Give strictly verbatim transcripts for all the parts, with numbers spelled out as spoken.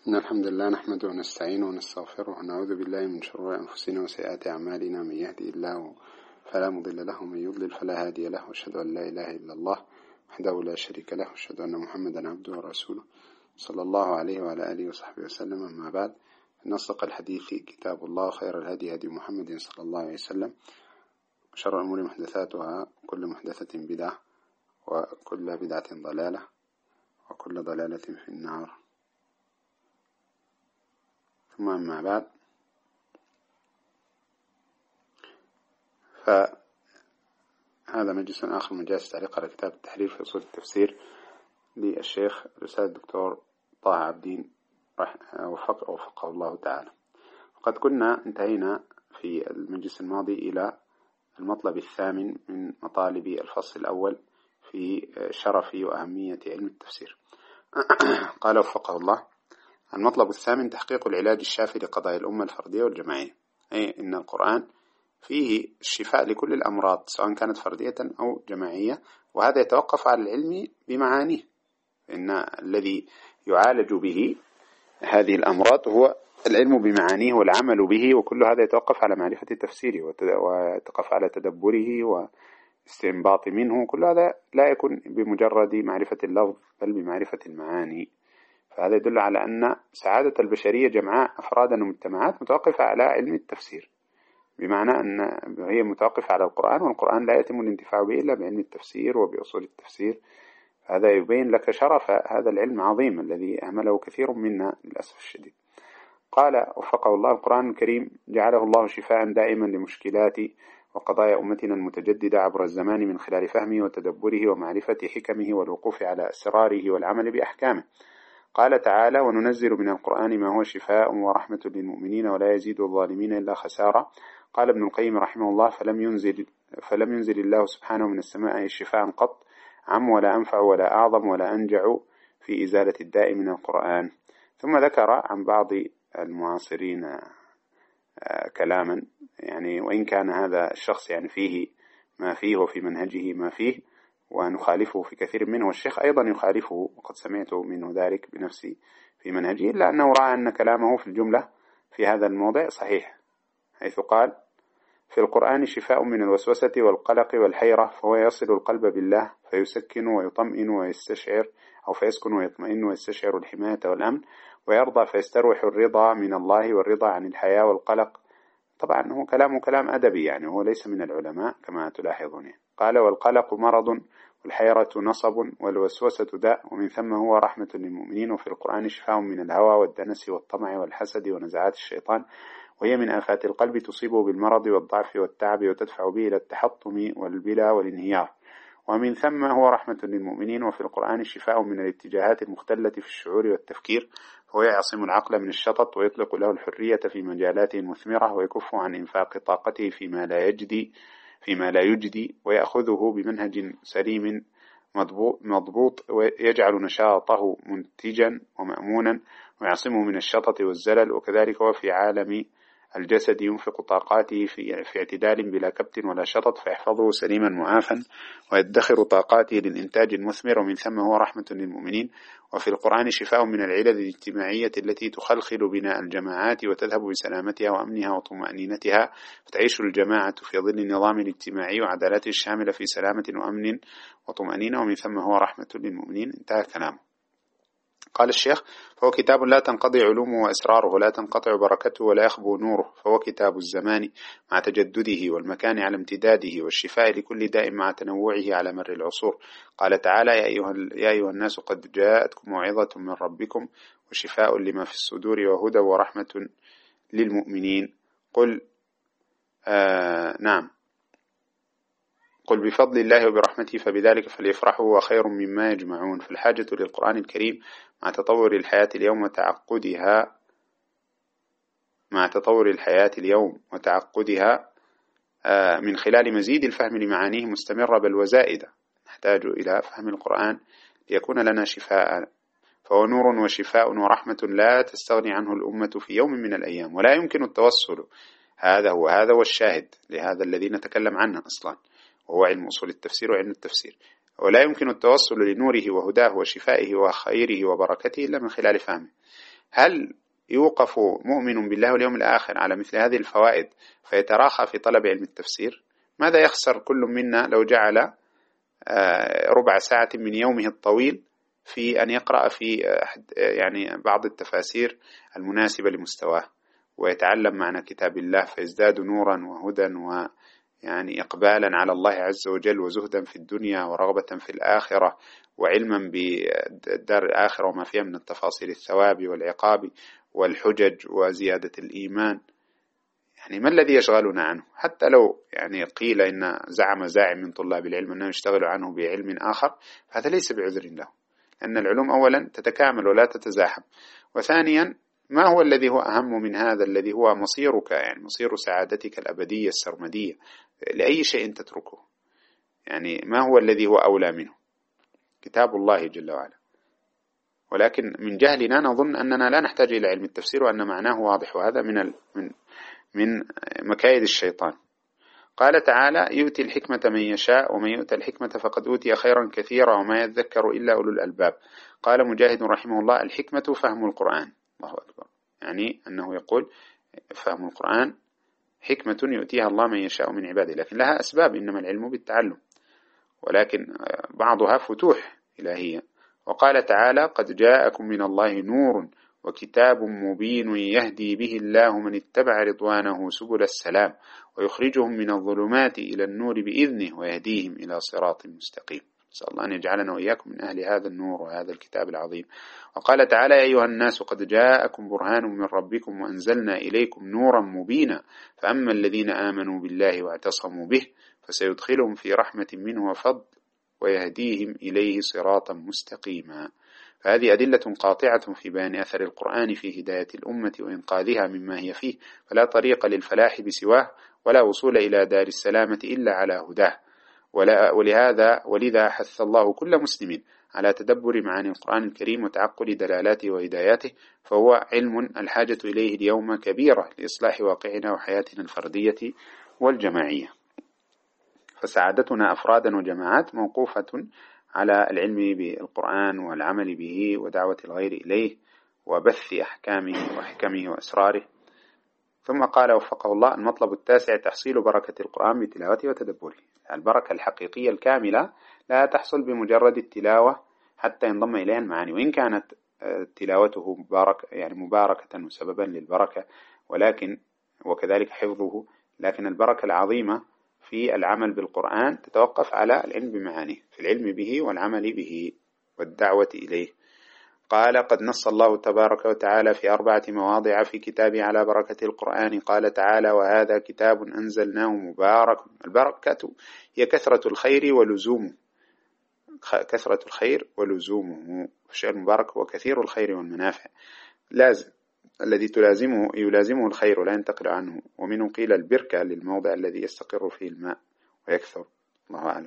إن الحمد لله نحمده ونستعينه ونستغفره ونعوذ بالله من شرور أنفسنا وسيئات أعمالنا. من يهدي الله فلا مضل له ومن يضلل فلا هادي له، وأشهد أن لا إله إلا الله وحده لا شريك له، وأشهد أن محمدا عبده ورسوله صلى الله عليه وعلى آله وصحبه وسلم. أما بعد، إن أصدق الحديث كتاب الله، خير الهدي هدي محمد صلى الله عليه وسلم، وشر الأمور محدثاتها، كل محدثة بدعة، وكل بدعة ضلالة، وكل ضلالة في النار. ثم أما بعد، فهذا مجلس آخر من جلسة تعليق على كتاب التحرير في أصول التفسير للشيخ الأستاذ الدكتور طه عبدين وفق وفقه الله تعالى. وقد كنا انتهينا في المجلس الماضي إلى المطلب الثامن من مطالب الفصل الأول في شرف وأهمية علم التفسير. قال وفقه الله: المطلب الثامن تحقيق العلاج الشافي لقضايا الأمة الفردية والجماعية، أي إن القرآن فيه الشفاء لكل الأمراض سواء كانت فردية أو جماعية، وهذا يتوقف على العلم بمعانيه، إن الذي يعالج به هذه الأمراض هو العلم بمعانيه والعمل به، وكل هذا يتوقف على معرفة تفسيره ويتوقف على تدبره واستنباط منه. كل هذا لا يكون بمجرد معرفة اللفظ بل بمعرفة المعاني. فهذا يدل على أن سعادة البشرية جمعاء أفرادا ومجتمعات متوقفة على علم التفسير، بمعنى أن هي متوقفة على القرآن، والقرآن لا يتم الانتفاع به إلا بعلم التفسير وبأصول التفسير. هذا يبين لك شرف هذا العلم العظيم الذي أهمله كثير منا للأسف الشديد. قال وفقه الله: القرآن الكريم جعله الله شفاء دائما لمشكلات وقضايا أمتنا المتجددة عبر الزمان، من خلال فهمه وتدبره ومعرفة حكمه والوقوف على أسراره والعمل بأحكامه. قال تعالى: وننزل من القرآن ما هو شفاء ورحمة للمؤمنين ولا يزيد الظالمين إلا خسارة. قال ابن القيم رحمه الله: فلم ينزل, فلم ينزل الله سبحانه من السماء شفاء قط عم ولا أنفع ولا أعظم ولا أنجع في إزالة الداء من القرآن. ثم ذكر عن بعض المعاصرين كلاما، يعني وإن كان هذا الشخص يعني فيه ما فيه وفي منهجه ما فيه ونخالفه في كثير منه، والشيخ أيضا يخالفه وقد سمعت منه ذلك بنفسي في منهجه، إلا أنه رأى أن كلامه في الجملة في هذا الموضع صحيح، حيث قال: في القرآن شفاء من الوسوسة والقلق والحيرة، فهو يصل القلب بالله فيسكن ويطمئن ويستشعر، أو فيسكن ويطمئن ويستشعر الحماية والأمن، ويرضى فيستروح الرضا من الله والرضا عن الحياة والقلق. طبعا هو كلامه كلام أدبي، يعني هو ليس من العلماء كما تلاحظون. قال: والقلق مرض والحيرة نصب والوسوسة داء، ومن ثم هو رحمة للمؤمنين. وفي القرآن شفاء من الهوى والدنس والطمع والحسد ونزعات الشيطان، وهي من آفات القلب تصيبه بالمرض والضعف والتعب وتدفع به إلى التحطم والبلا والانهيار. ومن ثم هو رحمة للمؤمنين. وفي القرآن شفاء من الاتجاهات المختلة في الشعور والتفكير، فهو يعصم العقل من الشطط ويطلق له الحرية في مجالاته المثمرة، ويكف عن إنفاق طاقته فيما لا يجدي فيما لا يجدي ويأخذه بمنهج سليم مضبوط، ويجعل نشاطه منتجا ومأمونا، ويعصمه من الشطط والزلل. وكذلك هو في عالم الجسد ينفق طاقاته في, في اعتدال بلا كبت ولا شطط، فيحفظه سليما معافا، ويدخر طاقاته للإنتاج المثمر. ومن ثم هو رحمة للمؤمنين. وفي القرآن شفاء من العلل الاجتماعية التي تخلخل بناء الجماعات وتذهب بسلامتها وأمنها وطمأنينتها، فتعيش الجماعة في ظل النظام الاجتماعي وعدالته الشاملة في سلامة وأمن وطمأنينة. ومن ثم هو رحمة للمؤمنين. انتهى كلامه. قال الشيخ: فهو كتاب لا تنقضي علومه وأسراره، لا تنقطع بركته ولا يخبو نوره، فهو كتاب الزمان مع تجدده والمكان على امتداده، والشفاء لكل داء مع تنوعه على مر العصور. قال تعالى: يا أيها, يا أيها الناس قد جاءتكم موعظة من ربكم وشفاء لما في الصدور وهدى ورحمة للمؤمنين. قل آه نعم قل بفضل الله وبرحمته فبذلك فليفرحوا وخير مما يجمعون. فالحاجة للقرآن الكريم مع تطور الحياة اليوم وتعقدها مع تطور الحياة اليوم وتعقدها من خلال مزيد الفهم لمعانيه مستمرة بل وزائدة. نحتاج إلى فهم القرآن ليكون لنا شفاء، فهو نور وشفاء ورحمة لا تستغني عنه الأمة في يوم من الأيام، ولا يمكن التوصل. هذا هو هذا هو الشاهد لهذا الذي نتكلم عنه أصلا، وهو علم أصول التفسير وعلم التفسير. ولا يمكن التوصل لنوره وهداه وشفائه وخيره وبركته إلا من خلال فهمه. هل يوقف مؤمن بالله واليوم الآخر على مثل هذه الفوائد فيتراخى في طلب علم التفسير؟ ماذا يخسر كل منا لو جعل ربع ساعة من يومه الطويل في أن يقرأ في يعني بعض التفاسير المناسبة لمستواه ويتعلم معنى كتاب الله فيزداد نورا وهدى ويعني إقبالا على الله عز وجل وزهدا في الدنيا ورغبة في الآخرة وعلما بالدار الآخرة وما فيها من التفاصيل الثواب والعقاب والحجج وزيادة الإيمان. يعني ما الذي يشغلنا عنه؟ حتى لو يعني قيل إن زعم زاعم من طلاب العلم أنه يشتغل عنه بعلم آخر فهذا ليس بعذر له، لأن العلوم أولا تتكامل ولا تتزاحم، وثانيا ما هو الذي هو أهم من هذا الذي هو مصيرك، يعني مصير سعادتك الأبدية السرمدية، لأي شيء تتركه؟ يعني ما هو الذي هو أولى منه؟ كتاب الله جل وعلا. ولكن من جهلنا نظن أننا لا نحتاج إلى علم التفسير وأن معناه واضح، وهذا من من من مكايد الشيطان. قال تعالى: يؤتي الحكمة من يشاء ومن يؤتى الحكمة فقد أوتي خيرا كثيرا وما يذكر إلا أولو الألباب. قال مجاهد رحمه الله: الحكمة فهم القرآن. الله أكبر، يعني أنه يقول فهم القرآن حكمة يؤتيها الله من يشاء من عباده، لكن لها أسباب، إنما العلم بالتعلم، ولكن بعضها فتوح إلهية. وقال تعالى: قد جاءكم من الله نور وكتاب مبين يهدي به الله من اتبع رضوانه سبل السلام ويخرجهم من الظلمات إلى النور بإذنه ويهديهم إلى صراط مستقيم. نسأل الله أن يجعلنا وإياكم من أهل هذا النور وهذا الكتاب العظيم. وقال تعالى: يا أيها الناس قد جاءكم برهان من ربكم وأنزلنا إليكم نورا مبينا فأما الذين آمنوا بالله واعتصموا به فسيدخلهم في رحمة منه وفضل ويهديهم إليه صراطا مستقيما. فهذه أدلة قاطعة في بيان أثر القرآن في هداية الأمة وإنقاذها مما هي فيه، فلا طريق للفلاح بسواه ولا وصول إلى دار السلامة إلا على هداه. ولهذا ولذا حث الله كل مسلم على تدبر معاني القرآن الكريم وتعقل دلالاته وهداياته، فهو علم الحاجة إليه اليوم كبيرة لإصلاح واقعنا وحياتنا الفردية والجماعية. فسعادتنا أفرادا وجماعات موقوفة على العلم بالقرآن والعمل به ودعوة الغير إليه وبث أحكامه وحكمه وأسراره. ثم قال وفقه الله: المطلب التاسع تحصيل بركة القرآن بتلاوته وتدبره. البركة الحقيقية الكاملة لا تحصل بمجرد التلاوة حتى ينضم إليها المعاني، وإن كانت تلاوته مبارك يعني مباركة وسببا للبركة، ولكن وكذلك حفظه، لكن البركة العظيمة في العمل بالقرآن تتوقف على العلم بمعانيه، في العلم به والعمل به والدعوة إليه. قال: قد نص الله تبارك وتعالى في أربعة مواضع في كتابه على بركة القرآن. قال تعالى: وهذا كتاب أنزلناه مبارك. البركة هي كثرة الخير ولزومه، كثرة الخير ولزومه. الشيء المبارك هو كثير الخير والمنافع، لازم الذي تلازمه يلازمه الخير ولا ينتقل عنه. ومنه قيل البركة للموضع الذي يستقر فيه الماء ويكثر، الله أعلم.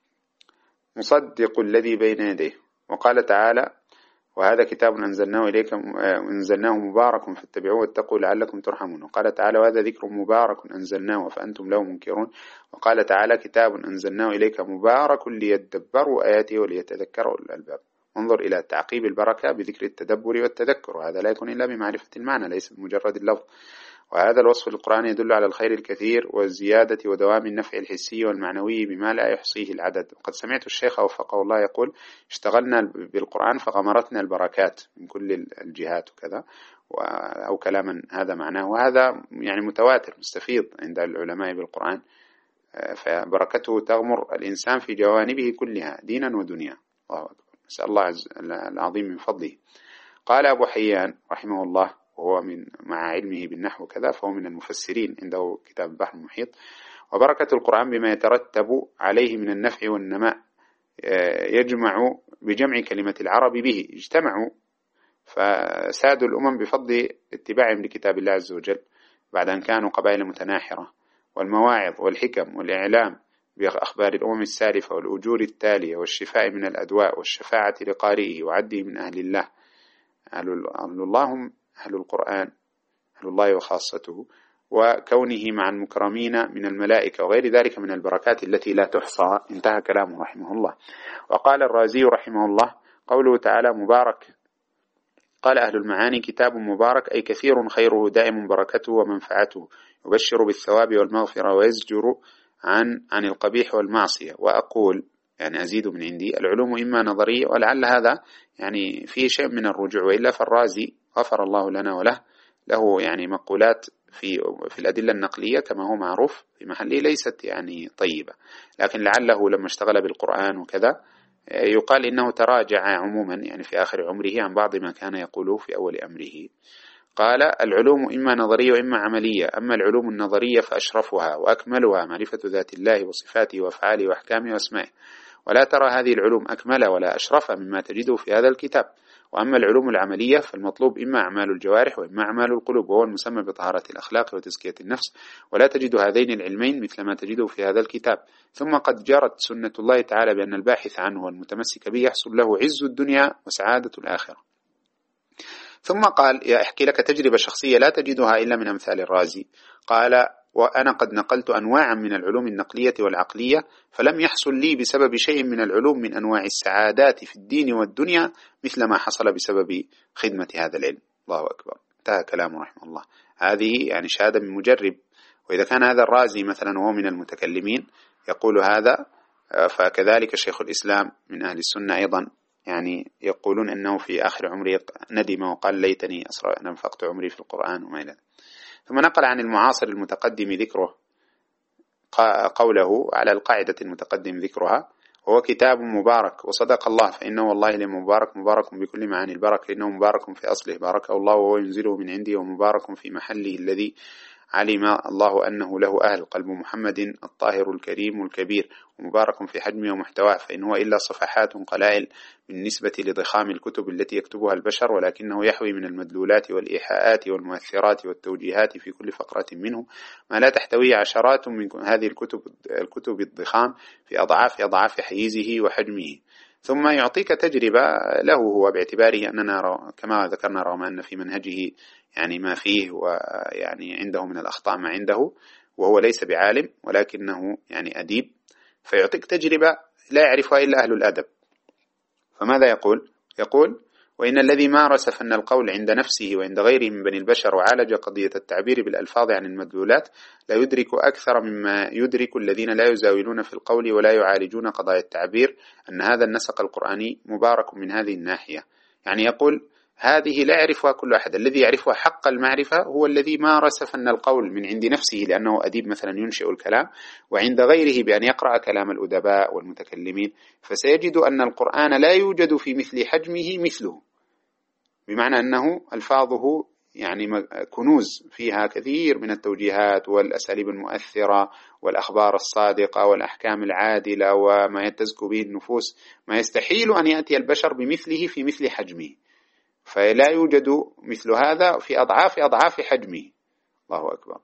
مصدق الذي بين يديه. وقال تعالى: وهذا كتاب أنزلناه إليكم أنزلناه مبارك فاتبعوه واتقوا لعلكم ترحمون. وقال تعالى: وهذا ذكر مبارك أنزلناه فأنتم له منكرون. وقال تعالى: كتاب أنزلناه إليك مبارك ليدبروا آياته وليتذكروا الألباب. انظر إلى تعقيب البركة بذكر التدبر والتذكر، وهذا لا يكون إلا بمعرفة المعنى ليس بمجرد اللفظ. وهذا الوصف للقرآن يدل على الخير الكثير والزيادة ودوام النفع الحسي والمعنوي بما لا يحصيه العدد. وقد سمعت الشيخ وفقه الله يقول: اشتغلنا بالقرآن فغمرتنا البركات من كل الجهات وكذا، أو كلاما هذا معناه، وهذا يعني متواتر مستفيض عند العلماء بالقرآن، فبركته تغمر الإنسان في جوانبه كلها دينا ودنيا. الله أكبر، نسأل الله العظيم من فضله. قال أبو حيان رحمه الله، وهو من مع علمه بالنحو كذا فهو من المفسرين، عنده كتاب البحر المحيط: وبركة القرآن بما يترتب عليه من النفع والنماء يجمع بجمع كلمة العرب به. اجتمعوا فسادوا الأمم بفضل اتباعهم لكتاب الله عز وجل بعد أن كانوا قبائل متناحرة، والمواعظ والحكم والإعلام بأخبار الأمم السالفة والأجور التالية والشفاء من الأدواء والشفاعة لقارئه وعده من أهل الله. أهل الله هم أهل القرآن، أهل الله وخاصته، وكونه مع المكرمين من الملائكة وغير ذلك من البركات التي لا تحصى. انتهى كلامه رحمه الله. وقال الرازي رحمه الله: قوله تعالى مبارك قال أهل المعاني: كتاب مبارك أي كثير خيره دائم بركته ومنفعته، يبشر بالثواب والمغفرة ويزجر عن عن القبيح والمعصية. وأقول يعني أزيد من عندي: العلوم إما نظرية، ولعل هذا يعني فيه شيء من الرجوع، وإلا فالرازي غفر الله لنا وله له يعني مقولات في في الأدلة النقلية كما هو معروف في محله ليست يعني طيبة، لكن لعله لما اشتغل بالقرآن وكذا يقال إنه تراجع عموما يعني في آخر عمره عن بعض ما كان يقوله في أول أمره. قال: العلوم إما نظرية وإما عملية، أما العلوم النظرية فأشرفها وأكملها معرفة ذات الله وصفاته وأفعاله وأحكامه وأسمائه، ولا ترى هذه العلوم أكمل ولا أشرف مما تجده في هذا الكتاب. وأما العلوم العملية فالمطلوب إما أعمال الجوارح وإما أعمال القلوب، وهو المسمى بطهارة الأخلاق وتزكية النفس، ولا تجد هذين العلمين مثل ما تجده في هذا الكتاب. ثم قد جرت سنة الله تعالى بأن الباحث عنه والمتمسك به يحصل له عز الدنيا وسعادة الآخرة. ثم قال: يا أحكي لك تجربة شخصية لا تجدها إلا من أمثال الرازي. قال: وأنا قد نقلت أنواعا من العلوم النقلية والعقلية، فلم يحصل لي بسبب شيء من العلوم من أنواع السعادات في الدين والدنيا مثل ما حصل بسبب خدمة هذا العلم. الله أكبر. انتهى كلامه رحمه الله. هذه يعني شهادة من مجرب، وإذا كان هذا الرازي مثلا وهو من المتكلمين يقول هذا، فكذلك شيخ الإسلام من أهل السنة أيضا يعني يقولون أنه في آخر عمره ندم وقال: ليتني أسرع أنفقت عمري في القرآن وما إلى ذلك. ثم نقل عن المعاصر المتقدم ذكره قوله على القاعدة المتقدم ذكرها: هو كتاب مبارك، وصدق الله فإنه والله لمبارك مبارك بكل معاني البركة، لأنه مبارك في أصله باركه الله وهو ينزله من عنده، ومبارك في محله الذي علم الله أنه له أهل، قلب محمد الطاهر الكريم الكبير، ومبارك في حجمه ومحتواه، فإن هو إلا صفحات قلائل بالنسبة لضخام الكتب التي يكتبها البشر، ولكنه يحوي من المدلولات والإيحاءات والمؤثرات والتوجيهات في كل فقرة منه ما لا تحتوي عشرات من هذه الكتب الكتب الضخام في أضعاف أضعاف حيزه وحجمه. ثم يعطيك تجربة له هو باعتباره أننا كما ذكرنا رغم أن في منهجه يعني ما فيه ويعني عنده من الأخطاء ما عنده، وهو ليس بعالم ولكنه يعني أديب، فيعطيك تجربة لا يعرفها إلا أهل الأدب. فماذا يقول؟ يقول: وإن الذي مارس فن القول عند نفسه وعند غيره من بني البشر وعالج قضية التعبير بالألفاظ عن المدلولات لا يدرك أكثر مما يدرك الذين لا يزاولون في القول ولا يعالجون قضايا التعبير أن هذا النسق القرآني مبارك من هذه الناحية. يعني يقول هذه لا يعرفها كل أحد، الذي يعرفها حق المعرفة هو الذي مارس فن القول من عند نفسه لأنه أديب مثلا ينشئ الكلام، وعند غيره بأن يقرأ كلام الأدباء والمتكلمين، فسيجد أن القرآن لا يوجد في مثل حجمه مثله، بمعنى أنه ألفاظه يعني كنوز فيها كثير من التوجيهات والأساليب المؤثرة والأخبار الصادقة والأحكام العادلة وما يتزكو به النفوس، ما يستحيل أن يأتي البشر بمثله في مثل حجمه، فلا يوجد مثل هذا في أضعاف أضعاف حجمه. الله أكبر.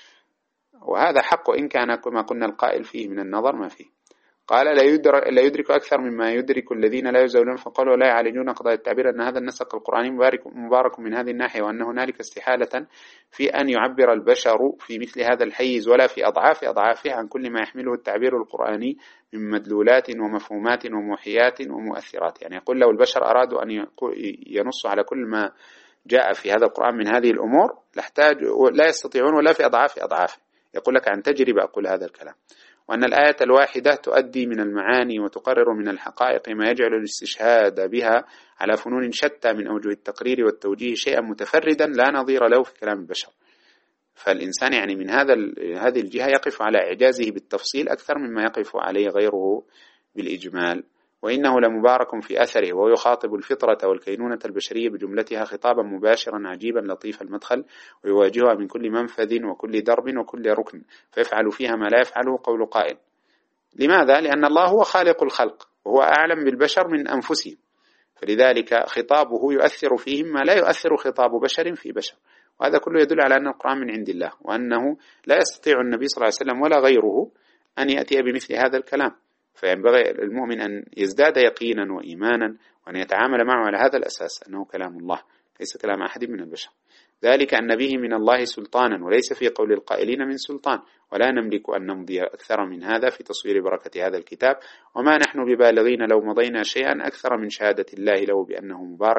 وهذا حق إن كان كما قلنا القائل فيه من النظر ما فيه. قال: لا يدرك, لا يدرك أكثر مما يدرك الذين لا يزاولون فقالوا لا يعالجون قضايا التعبير أن هذا النسق القرآني مبارك, مبارك من هذه الناحية، وأن هنالك استحالة في أن يعبر البشر في مثل هذا الحيز ولا في أضعاف أضعافه عن كل ما يحمله التعبير القرآني من مدلولات ومفهومات وموحيات ومؤثرات. يعني يقول لو البشر أرادوا أن ينصوا على كل ما جاء في هذا القرآن من هذه الأمور لاحتاج لا يستطيعون ولا في أضعاف أضعافه. يقول لك عن تجربة أقول هذا الكلام. وأن الآية الواحدة تؤدي من المعاني وتقرر من الحقائق ما يجعل الاستشهاد بها على فنون شتى من أوجه التقرير والتوجيه شيئا متفردا لا نظير له في كلام البشر. فالإنسان يعني من هذا هذه الجهة يقف على إعجازه بالتفصيل أكثر مما يقف عليه غيره بالإجمال. وإنه لمبارك في أثره، وهو يخاطب الفطرة والكينونة البشرية بجملتها خطابا مباشرا عجيبا لطيف المدخل، ويواجهها من كل منفذ وكل درب وكل ركن، فيفعل فيها ما لا يفعله قول قائل. لماذا؟ لأن الله هو خالق الخلق وهو أعلم بالبشر من أنفسهم، فلذلك خطابه يؤثر فيهم ما لا يؤثر خطاب بشر في بشر. وهذا كله يدل على أن القرآن من عند الله، وأنه لا يستطيع النبي صلى الله عليه وسلم ولا غيره أن يأتي بمثل هذا الكلام. فينبغي المؤمن أن يزداد يقينا وإيمانا وأن يتعامل معه على هذا الأساس أنه كلام الله ليس كلام أحد من البشر، ذلك أن به من الله سلطانا وليس في قول القائلين من سلطان، ولا نملك أن نمضي أكثر من هذا في تصوير بركة هذا الكتاب، وما نحن ببالغين لو مضينا شيئا أكثر من شهادة الله له بأنه مبارك،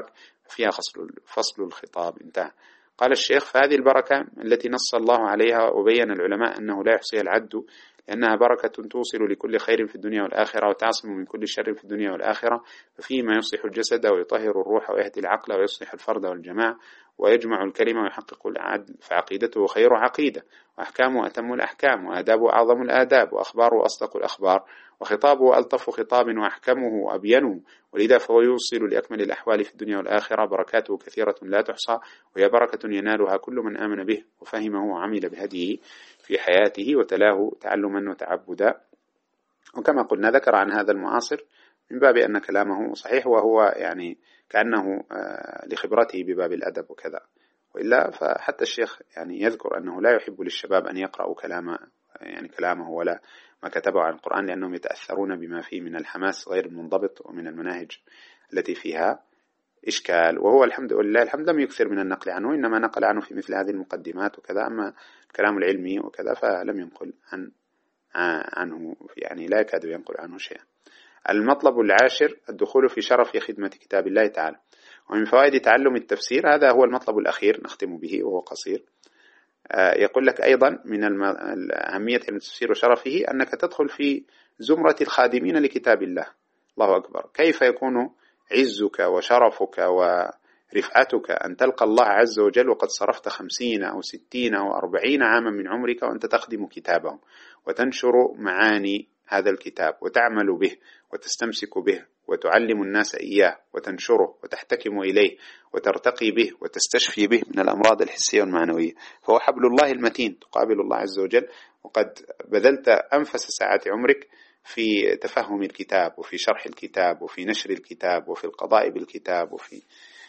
فيها فصل, فصل الخطاب انتهى. قال الشيخ: فهذه البركة التي نص الله عليها وبين العلماء أنه لا يحصيها العد، لأنها بركة توصل لكل خير في الدنيا والآخرة وتعصم من كل شر في الدنيا والآخرة، ففيه ما يصلح الجسد ويطهر الروح ويهدي العقل ويصلح الفرد والجماعة ويجمع الكلمة ويحقق العدل، فعقيدته خير عقيدة، وأحكامه أتم الأحكام، وآدابه أعظم الآداب، وأخباره أصدق الأخبار، وخطابه ألطف خطاب، وأحكمه أبينه، ولذا فهو يوصل لأكمل الأحوال في الدنيا والآخرة. بركاته كثيرة لا تحصى، وهي بركة ينالها كل من آمن به وفهمه وعمل بهديه في حياته وتلاه تعلما وتعبدا. وكما قلنا ذكر عن هذا المعاصر من باب أن كلامه صحيح، وهو يعني كأنه لخبرته بباب الأدب وكذا، وإلا فحتى الشيخ يعني يذكر أنه لا يحب للشباب أن يقرأوا كلام يعني كلامه ولا ما كتبه عن القرآن، لأنهم يتأثرون بما فيه من الحماس غير المنضبط ومن المناهج التي فيها إشكال. وهو الحمد لله الحمد لم يكثر من النقل عنه، إنما نقل عنه في مثل هذه المقدمات وكذا، أما الكلام العلمي وكذا فلم ينقل عن عنه، يعني لا يكاد ينقل عنه شيئا. المطلب العاشر: الدخول في شرف خدمة كتاب الله تعالى. ومن فوائد تعلم التفسير، هذا هو المطلب الأخير نختم به وهو قصير، يقول لك أيضا من أهمية التفسير وشرفه أنك تدخل في زمرة الخادمين لكتاب الله. الله أكبر، كيف يكون عزك وشرفك ورفعتك أن تلقى الله عز وجل وقد صرفت خمسين أو ستين أو أربعين عاما من عمرك وأنت تخدم كتابه وتنشر معاني هذا الكتاب وتعمل به وتستمسك به وتعلم الناس إياه وتنشره وتحتكم إليه وترتقي به وتستشفي به من الأمراض الحسية والمعنوية، فهو حبل الله المتين تقابل الله عز وجل، وقد بذلت أنفس ساعات عمرك في تفهم الكتاب وفي شرح الكتاب وفي نشر الكتاب وفي القضاء بالكتاب وفي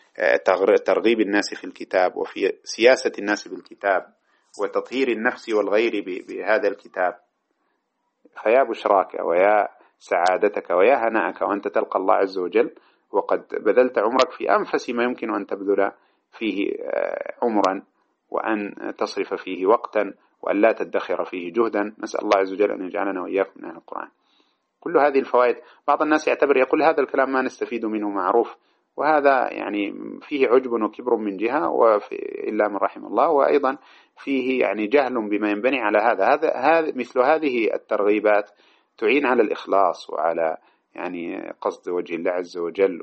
ترغيب الناس في الكتاب وفي سياسة الناس بالكتاب وتطهير النفس والغير بهذا الكتاب. فيا بشراك ويا سعادتك ويا هناءك وأنت تلقى الله عز وجل وقد بذلت عمرك في أنفس ما يمكن أن تبذل فيه عمرا، وأن تصرف فيه وقتا، وأن لا تدخر فيه جهدا. نسأل الله عز وجل أن يجعلنا وإياكم من أهل القرآن. كل هذه الفوائد بعض الناس يعتبر يقول هذا الكلام ما نستفيد منه معروف، وهذا يعني فيه عجب وكبر من جهة إلا من رحم الله، وأيضا فيه يعني جهل بما ينبني على هذا. هذا هذا مثل هذه الترغيبات تعين على الإخلاص وعلى يعني قصد وجه الله عز وجل،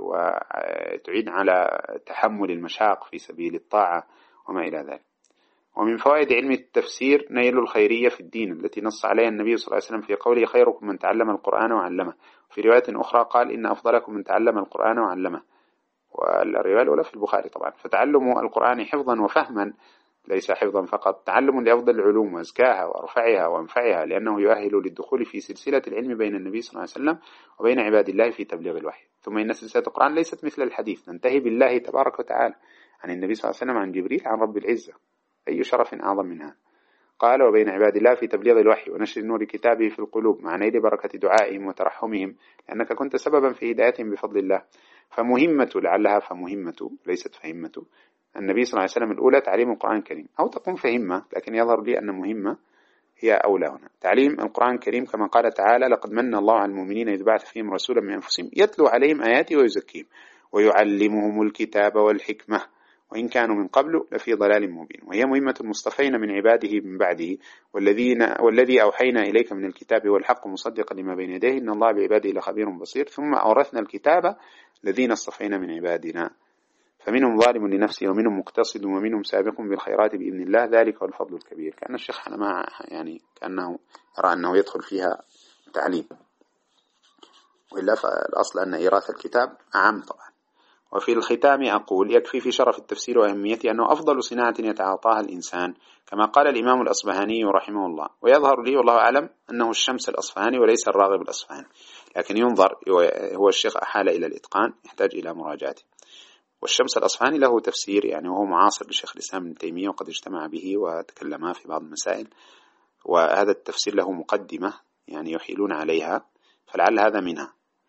وتعين على تحمل المشاق في سبيل الطاعة وما إلى ذلك. ومن فوائد علم التفسير نيل الخيرية في الدين التي نص عليها النبي صلى الله عليه وسلم في قوله: خيركم من تعلم القرآن وعلمه. في رواية أخرى قال: إن أفضلكم من تعلم القرآن وعلمه، والرواية الأولى في البخاري طبعا. فتعلم القرآن حفظا وفهما ليس حفظا فقط، تعلم لأفضل العلوم وأزكاها وأرفعها وأنفعها، لأنه يؤهل للدخول في سلسلة العلم بين النبي صلى الله عليه وسلم وبين عباد الله في تبليغ الوحي. ثم إن سلسلة القرآن ليست مثل الحديث، تنتهي بالله تبارك وتعالى عن النبي صلى الله عليه وسلم عن جبريل عن رب العزة، أي شرف أعظم من هذا. قال: وبين عباد الله في تبليغ الوحي ونشر نور كتابه في القلوب مع نيل بركة دعائهم وترحمهم، لأنك كنت سببا في هدايتهم بفضل الله. فمهمة، لعلها فمهمة ليست فهمة، النبي صلى الله عليه وسلم الأولى تعليم القرآن الكريم، أو تقوم فهمة، لكن يظهر لي أن مهمة هي أولى هنا. تعليم القرآن الكريم كما قال تعالى: لقد من الله على المؤمنين إذ بعث فيهم رسولا من أنفسهم يتلو عليهم آياته ويزكيهم ويعلمهم الكتاب والحكمة وإن كانوا من قبل لفي ضلال مبين. وهي مهمة المصطفين من عباده من بعده، والذين والذي أوحينا إليك من الكتاب والحق مصدقا لما بين يديه إن الله بعباده لخبير بصير. ثم أورثنا الكتاب الذين اصطفينا من عبادنا فمنهم ظالم لنفسه ومنهم مقتصد ومنهم سابق بالخيرات بإذن الله ذلك هو الفضل الكبير. كأن الشيخ حنما يعني كأنه يرى أنه يدخل فيها تعليم، وإلا فالأصل أن إيراث الكتاب أعم طبعا. وفي الختام أقول: يكفي في شرف التفسير وأهميته أنه أفضل صناعة يتعاطاها الإنسان، كما قال الإمام الأصبهاني رحمه الله. ويظهر لي والله أعلم أنه الشمس الأصفهاني وليس الراغب الأصفهاني، لكن ينظر، هو الشيخ أحال إلى الإتقان يحتاج إلى مراجعته. والشمس الأصفهاني له تفسير يعني وهو معاصر لشيخ الإسلام ابن تيمية وقد اجتمع به وتكلما في بعض المسائل، وهذا التفسير له مقدمة يعني يحيلون عليها، فلعل هذا منها،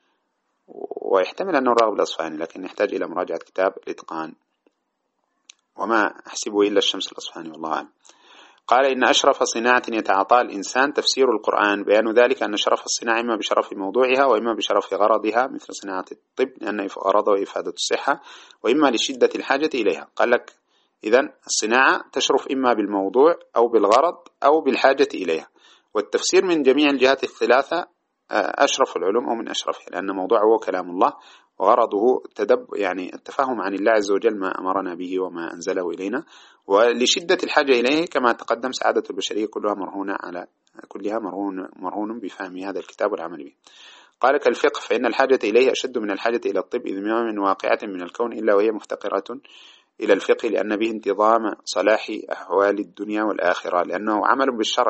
ويحتمل أنه الراغب الأصفهاني، لكن يحتاج إلى مراجعة كتاب الإتقان، وما أحسبه إلا الشمس الأصفهاني والله أعلم. قال إن أشرف صناعة يتعاطاها الإنسان تفسير القرآن، بيان ذلك أن شرف الصناعة إما بشرف موضوعها وإما بشرف غرضها مثل صناعة الطب لأن غرضه إفادة الصحة، وإما لشدة الحاجة إليها. قال لك إذن الصناعة تشرف إما بالموضوع أو بالغرض أو بالحاجة إليها، والتفسير من جميع الجهات الثلاثة أشرف العلوم أو من أشرفها، لأن موضوعه كلام الله وغرضه تدب يعني التفاهم عن الله عز وجل ما أمرنا به وما أنزله إلينا، ولشدة الحاجة إليه كما تقدم سعادة البشرية كلها مرهونة على كلها مرهون مرهون بفهم هذا الكتاب والعمل به. قال كالفقه فإن الحاجة إليه أشد من الحاجة إلى الطب، إذ ما من واقعة من الكون إلا وهي مفتقرة إلى الفقه، لأن به انتظام صلاح أحوال الدنيا والآخرة، لأنه عمل بالشرع،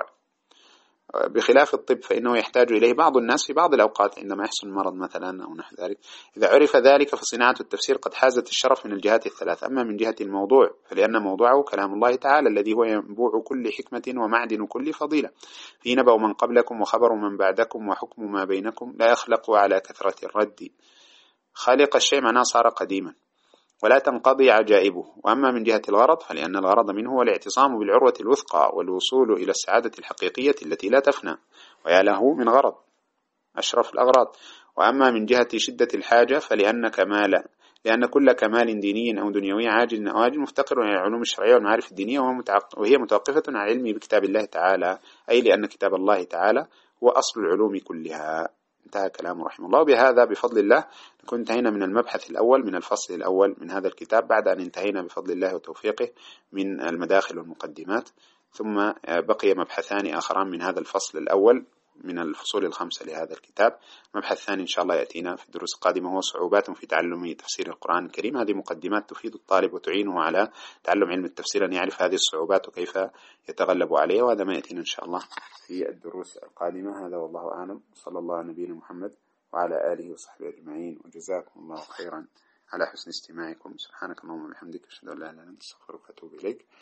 بخلاف الطب فإنه يحتاج إليه بعض الناس في بعض الأوقات عندما يحصل مرض مثلا أو نحو ذلك. إذا عرف ذلك فصناعة التفسير قد حازت الشرف من الجهات الثلاث. أما من جهة الموضوع فلأن موضوعه كلام الله تعالى الذي هو ينبوع كل حكمة ومعدن كل فضيلة، في نبأ من قبلكم وخبر من بعدكم وحكم ما بينكم لا يخلق على كثرة الرد. خالق الشيء معناه صار قديما ولا تنقضي عجائبه. وأما من جهة الغرض فلأن الغرض منه هو الاعتصام بالعروة الوثقى والوصول إلى السعادة الحقيقية التي لا تفنى، ويا له من غرض أشرف الأغراض. وأما من جهة شدة الحاجة فلأن كمال لأن كل كمال ديني أو دنيوي عاجل أو آجل مفتقر إلى العلوم الشرعية والمعارف الدينية وهي متوقفة على علمه بكتاب الله تعالى، أي لأن كتاب الله تعالى هو أصل العلوم كلها. انتهى كلامه رحمه الله. بهذا بفضل الله نكون انتهينا من المبحث الأول من الفصل الأول من هذا الكتاب، بعد أن انتهينا بفضل الله وتوفيقه من المداخل والمقدمات، ثم بقي مبحثان آخران من هذا الفصل الأول من الفصول الخمسة لهذا الكتاب. مبحث ثاني إن شاء الله يأتينا في الدروس القادمة هو صعوبات في تعلم تفسير القرآن الكريم. هذه مقدمات تفيد الطالب وتعينه على تعلم علم التفسير أن يعرف هذه الصعوبات وكيف يتغلب عليها، وهذا ما يأتينا إن شاء الله في الدروس القادمة. هذا والله أعلم، صلى الله على نبينا محمد وعلى آله وصحبه أجمعين، وجزاكم الله خيرا على حسن استماعكم. سبحانك اللهم وبحمدك، أشهد أن لا إله إلا أنت، أستغفرك وأتوب إليك.